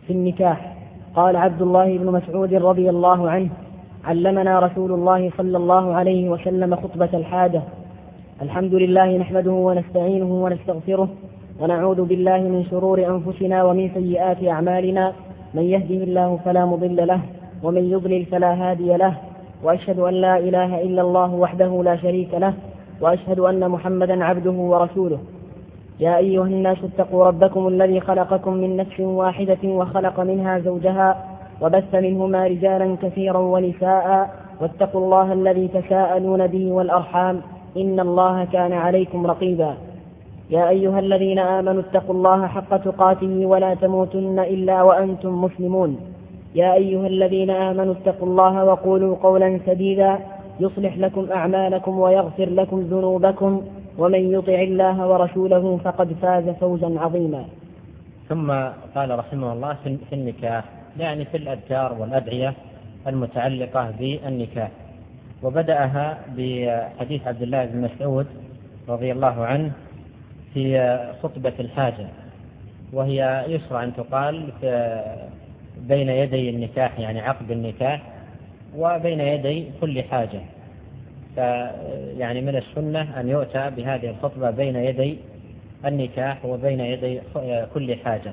في النكاح. قال عبد الله بن مسعود رضي الله عنه: علمنا رسول الله صلى الله عليه وسلم خطبة الحاجة: الحمد لله نحمده ونستعينه ونستغفره ونعوذ بالله من شرور أنفسنا ومن سيئات أعمالنا، من يهده الله فلا مضل له ومن يضلل فلا هادي له، وأشهد أن لا إله إلا الله وحده لا شريك له، وأشهد أن محمدا عبده ورسوله. يا أيها الناس اتقوا ربكم الذي خلقكم من نفس واحدة وخلق منها زوجها وبث منهما رجالا كثيرا ونساء، واتقوا الله الذي تساءلون به والأرحام إن الله كان عليكم رقيبا. يا أيها الذين آمنوا اتقوا الله حق تقاته ولا تموتن إلا وأنتم مسلمون. يا أيها الذين آمنوا اتقوا الله وقولوا قولا سديدا يصلح لكم أعمالكم ويغفر لكم ذنوبكم، ومن يطع الله ورسوله فقد فاز فوزا عظيما. ثم قال رحمه الله في النكاح، يعني في الأذكار والأدعية المتعلقة بالنكاح، وبدأها بحديث عبد الله بن مسعود رضي الله عنه في خطبة الحاجة، وهي يشرع أن تقال بين يدي النكاح، يعني عقد النكاح، وبين يدي كل حاجة. يعني من السنة أن يؤتى بهذه الخطبة بين يدي النكاح وبين يدي كل حاجة،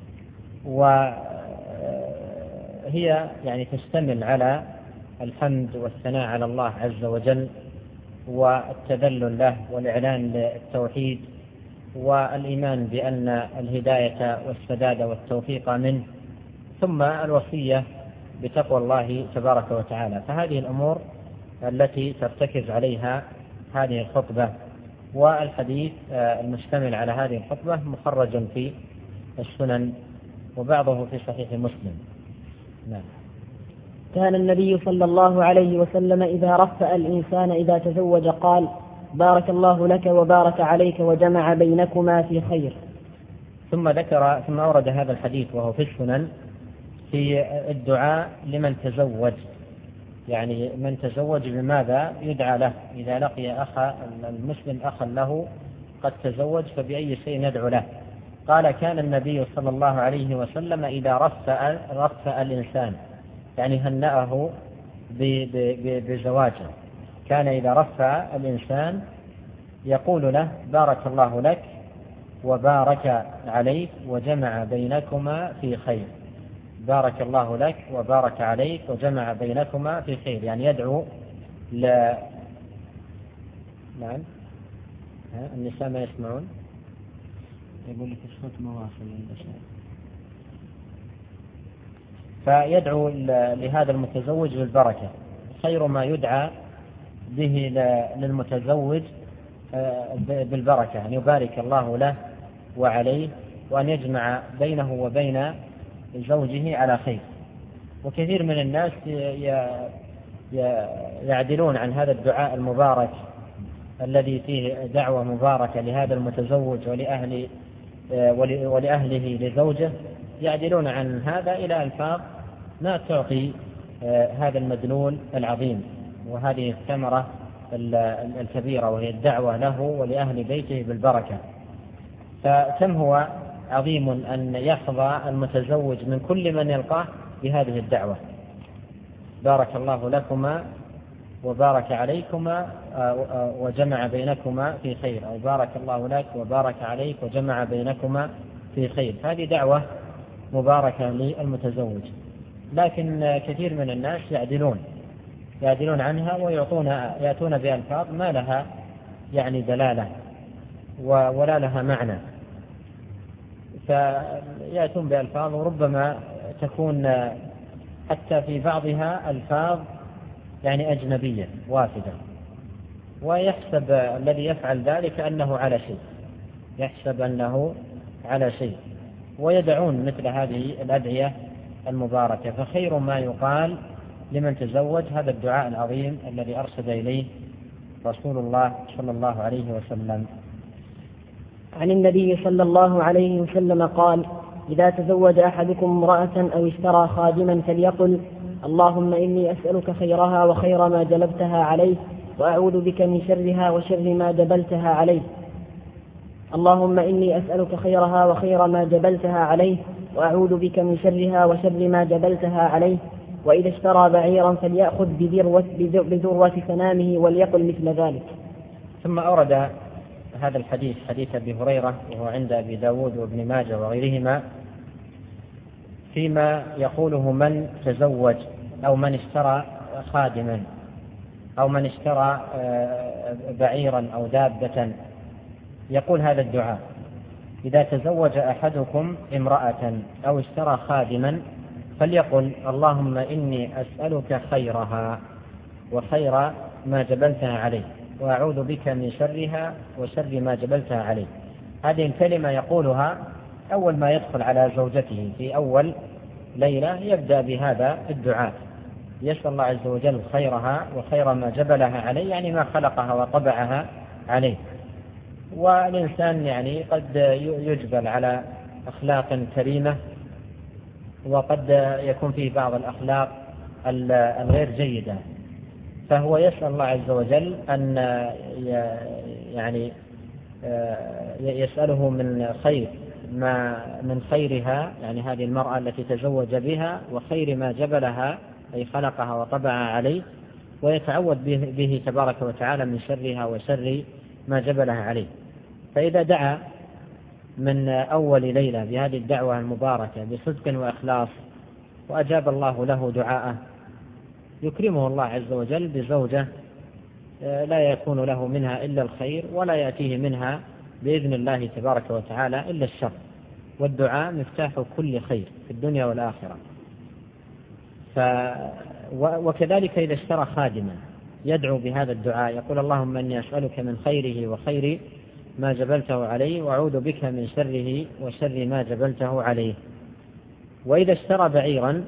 وهي يعني تشتمل على الحمد والثناء على الله عز وجل، والتذلل له، والإعلان للتوحيد، والإيمان بأن الهداية والسداد والتوفيق منه، ثم الوصية بتقوى الله تبارك وتعالى. فهذه الأمور التي ترتكز عليها هذه الخطبة، والحديث المشتمل على هذه الخطبة مخرج في السنن، وبعضه في صحيح مسلم. نعم. كان النبي صلى الله عليه وسلم إذا رفأ الإنسان إذا تزوج قال: بارك الله لك وبارك عليك وجمع بينكما في خير. ثم أورد هذا الحديث وهو في السنن في الدعاء لمن تزوج، يعني من تزوج بماذا يدعى له إذا لقي المسلم أخا له قد تزوج، فبأي شيء ندعو له. قال: كان النبي صلى الله عليه وسلم إذا رفأ الإنسان، يعني هنأه بزواجه، كان إذا رفأ الإنسان يقول له: بارك الله لك وبارك عليك وجمع بينكما في خير. بارك الله لك وبارك عليك وجمع بينكما في خير، يعني يدعو نعم. النساء ما يسمعون، يقول لك الصوت مواصل للنساء. فيدعو لهذا المتزوج بالبركة، خير ما يدعى به للمتزوج بالبركة، أن يبارك الله له وعليه، وأن يجمع بينه وبين زوجه على خير. وكثير من الناس يعدلون عن هذا الدعاء المبارك الذي فيه دعوة مباركة لهذا المتزوج ولأهله لزوجه، يعدلون عن هذا إلى ألفاظ ما تعطي هذا المدلول العظيم وهذه الثمرة الكبيرة، وهي الدعوة له ولأهل بيته بالبركة. فكم هو عظيم أن يحظى المتزوج من كل من يلقاه بهذه الدعوة: بارك الله لكما وبارك عليكما وجمع بينكما في خير، أو بارك الله لك وبارك عليك وجمع بينكما في خير. هذه دعوة مباركة للمتزوج، لكن كثير من الناس يعدلون عنها ويأتون بألفاظ ما لها يعني دلالة ولا لها معنى، فيأتون بألفاظ وربما تكون حتى في بعضها ألفاظ يعني أجنبية وافدة، ويحسب الذي يفعل ذلك أنه على شيء، ويدعون مثل هذه الأدعية المباركة. فخير ما يقال لمن تزوج هذا الدعاء العظيم الذي أرشد إليه رسول الله صلى الله عليه وسلم. عن النبي صلى الله عليه وسلم قال: إذا تزوج أحدكم امرأة أو اشترى خادما فليقل: اللهم إني أسألك خيرها وخير ما جلبتها عليه، وأعوذ بك من شرها وشر ما جبلتها عليه. اللهم إني أسألك خيرها وخير ما جبلتها عليه، وأعوذ بك من شرها وشر ما جبلتها عليه، وإذا اشترى بعيرا فليأخذ بذروة سنامه وليقل مثل ذلك. ثم أورد هذا الحديث حديث أبي هريرة وهو عند أبي داود وابن ماجه وغيرهما فيما يقوله من تزوج أو من اشترى خادما أو من اشترى بعيرا أو دابة، يقول هذا الدعاء: إذا تزوج أحدكم امرأة أو اشترى خادما فليقل: اللهم إني أسألك خيرها وخير ما جبلتها عليه، وأعوذ بك من شرها وشر ما جبلتها عليه. هذه الكلمة يقولها أول ما يدخل على زوجته في أول ليلة، يبدأ بهذا الدعاء، يسأل الله عز وجل خيرها وخير ما جبلها عليه، يعني ما خلقها وطبعها عليه. والإنسان يعني قد يجبل على أخلاق كريمة، وقد يكون فيه بعض الأخلاق الغير جيدة، فهو يسأل الله عز وجل أن يعني يسأله من خيرها، يعني هذه المرأة التي تزوج بها، وخير ما جبلها أي خلقها وطبعها عليه، ويتعوذ به تبارك وتعالى من شرها وشر ما جبلها عليه. فإذا دعا من أول ليلة بهذه الدعوة المباركة بصدق وإخلاص وأجاب الله له دعاءه، يكرمه الله عز وجل بزوجة لا يكون له منها إلا الخير، ولا يأتيه منها بإذن الله تبارك وتعالى إلا الشر. والدعاء مفتاح كل خير في الدنيا والآخرة. وكذلك إذا اشترى خادما يدعو بهذا الدعاء، يقول: اللهم إني أسألك من خيره وخير ما جبلته عليه، وأعوذ بك من شره وشر ما جبلته عليه. وإذا اشترى بعيرا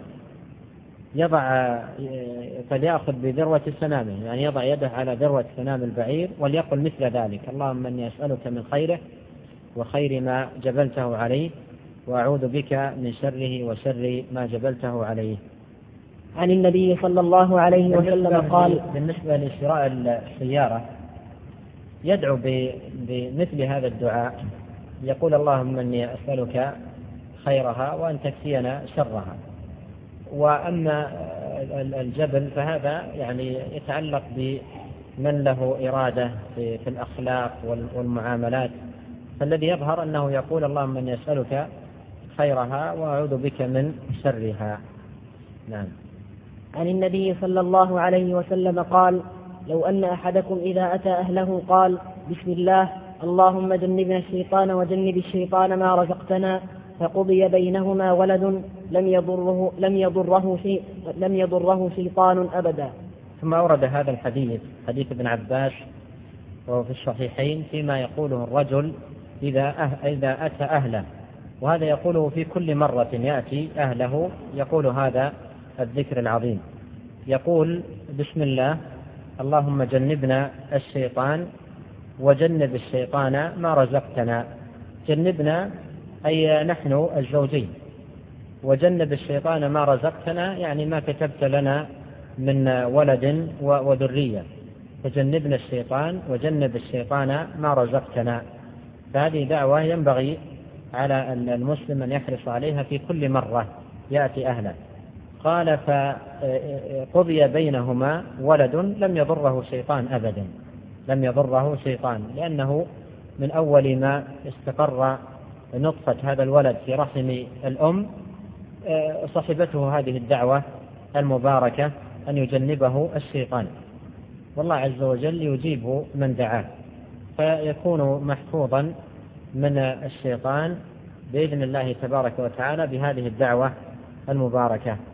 فليأخذ بذروة سنامه، يعني يضع يده على ذروة سنام البعير وليقل مثل ذلك: اللهم إني أسألك من خيره وخير ما جبلته عليه، وأعوذ بك من شره وشر ما جبلته عليه. عن النبي صلى الله عليه وسلم قال: بالنسبة لشراء السيارة يدعو بمثل هذا الدعاء، يقول: اللهم إني أسألك خيرها وأن تكفينا شرها. وأما الجبل فهذا يعني يتعلق بمن له إرادة في الأخلاق والمعاملات، فالذي يظهر أنه يقول: اللهم إني أسألك خيرها وأعوذ بك من شرها. نعم. عن النبي صلى الله عليه وسلم قال: لو أن أحدكم إذا أتى أهله قال: بسم الله، اللهم جنبنا الشيطان وجنب الشيطان ما رزقتنا، فقضي بينهما ولد لم يضره شيطان أبدا. ثم أورد هذا الحديث، حديث ابن عباس وهو في الصحيحين، فيما يقوله الرجل إذا أتى أهله، وهذا يقوله في كل مرة يأتي أهله، يقول هذا الذكر العظيم، يقول: بسم الله، اللهم جنبنا الشيطان وجنب الشيطان ما رزقتنا. جنبنا أي نحن الزوجين، وجنب الشيطان ما رزقتنا يعني ما كتبت لنا من ولد وذرية، فجنبنا الشيطان وجنب الشيطان ما رزقتنا. فهذه دعوة ينبغي على المسلم أن يحرص عليها في كل مرة يأتي أهله. قال: فقضي بينهما ولد لم يضره شيطان أبدا، لم يضره شيطان، لأنه من أول ما استقر نطفة هذا الولد في رحم الأم صحبته هذه الدعوة المباركة أن يجنبه الشيطان، والله عز وجل يجيب من دعاه، فيكون محفوظا من الشيطان بإذن الله تبارك وتعالى بهذه الدعوة المباركة.